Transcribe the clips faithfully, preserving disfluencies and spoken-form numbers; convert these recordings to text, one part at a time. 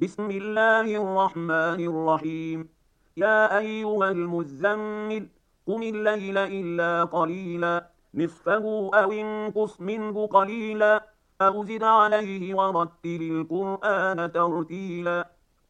بسم الله الرحمن الرحيم. يا أيها المزمل قم الليل إلا قليلا نصفه أو انقص منه قليلا أو زد عليه ورتل القرآن ترتيلا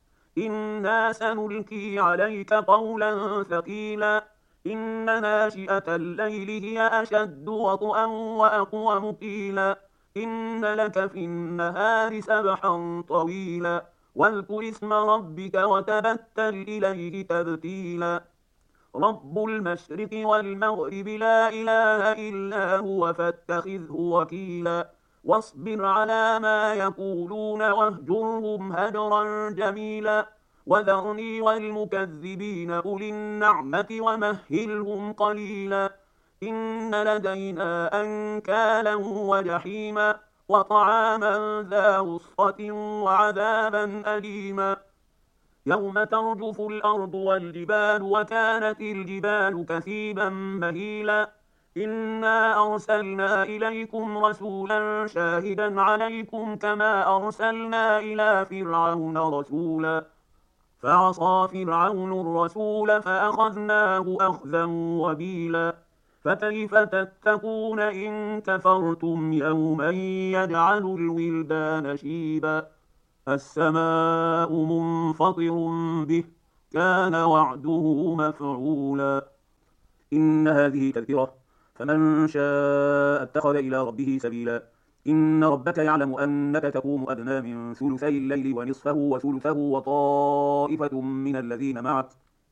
إنا سنلقي عليك قولا ثقيلا إن ناشئة الليل هي أشد وطئا وأقوم قيلا إن لك في النهار سبحا طويلا واذكر اسم ربك وتبتل إليه تبتيلا رب المشرق والمغرب لا إله إلا هو فاتخذه وكيلا واصبر على ما يقولون واهجرهم هجرا جميلا وذرني والمكذبين أولي النعمة ومهلهم قليلا إن لدينا أنكالا وجحيما وطعاما ذا غصة وعذابا أليما يوم ترجف الأرض والجبال وكانت الجبال كثيبا مهيلا إنا أرسلنا إليكم رسولا شاهدا عليكم كما أرسلنا إلى فرعون رسولا فعصى فرعون الرسول فأخذناه أخذا وبيلا فكيف تتقون إن كفرتم يوما يجعل الولدان شيبا السماء منفطر به كان وعده مفعولا إن هذه تذكرة فمن شاء اتخذ إلى ربه سبيلا إن ربك يعلم أنك تقوم أدنى من ثلثي الليل ونصفه وثلثه وطائفة من الذين معك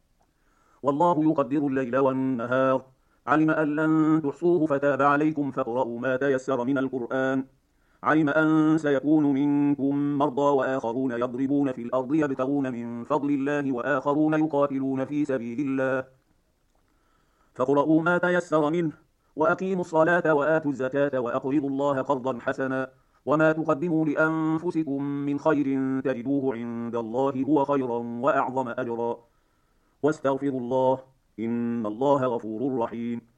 والله يقدر الليل والنهار علم أن لن تحصوه فتاب عليكم فاقرؤوا ما تيسر من القرآن علم أن سيكون منكم مرضى وآخرون يضربون في الأرض يبتغون من فضل الله وآخرون يقاتلون في سبيل الله فاقرؤوا ما تيسر منه وأقيموا الصلاة وآتوا الزكاة وأقرضوا الله قرضا حسنا وما تقدموا لأنفسكم من خير تجدوه عند الله هو خيرا وأعظم أجرا واستغفروا الله إن الله غفور رحيم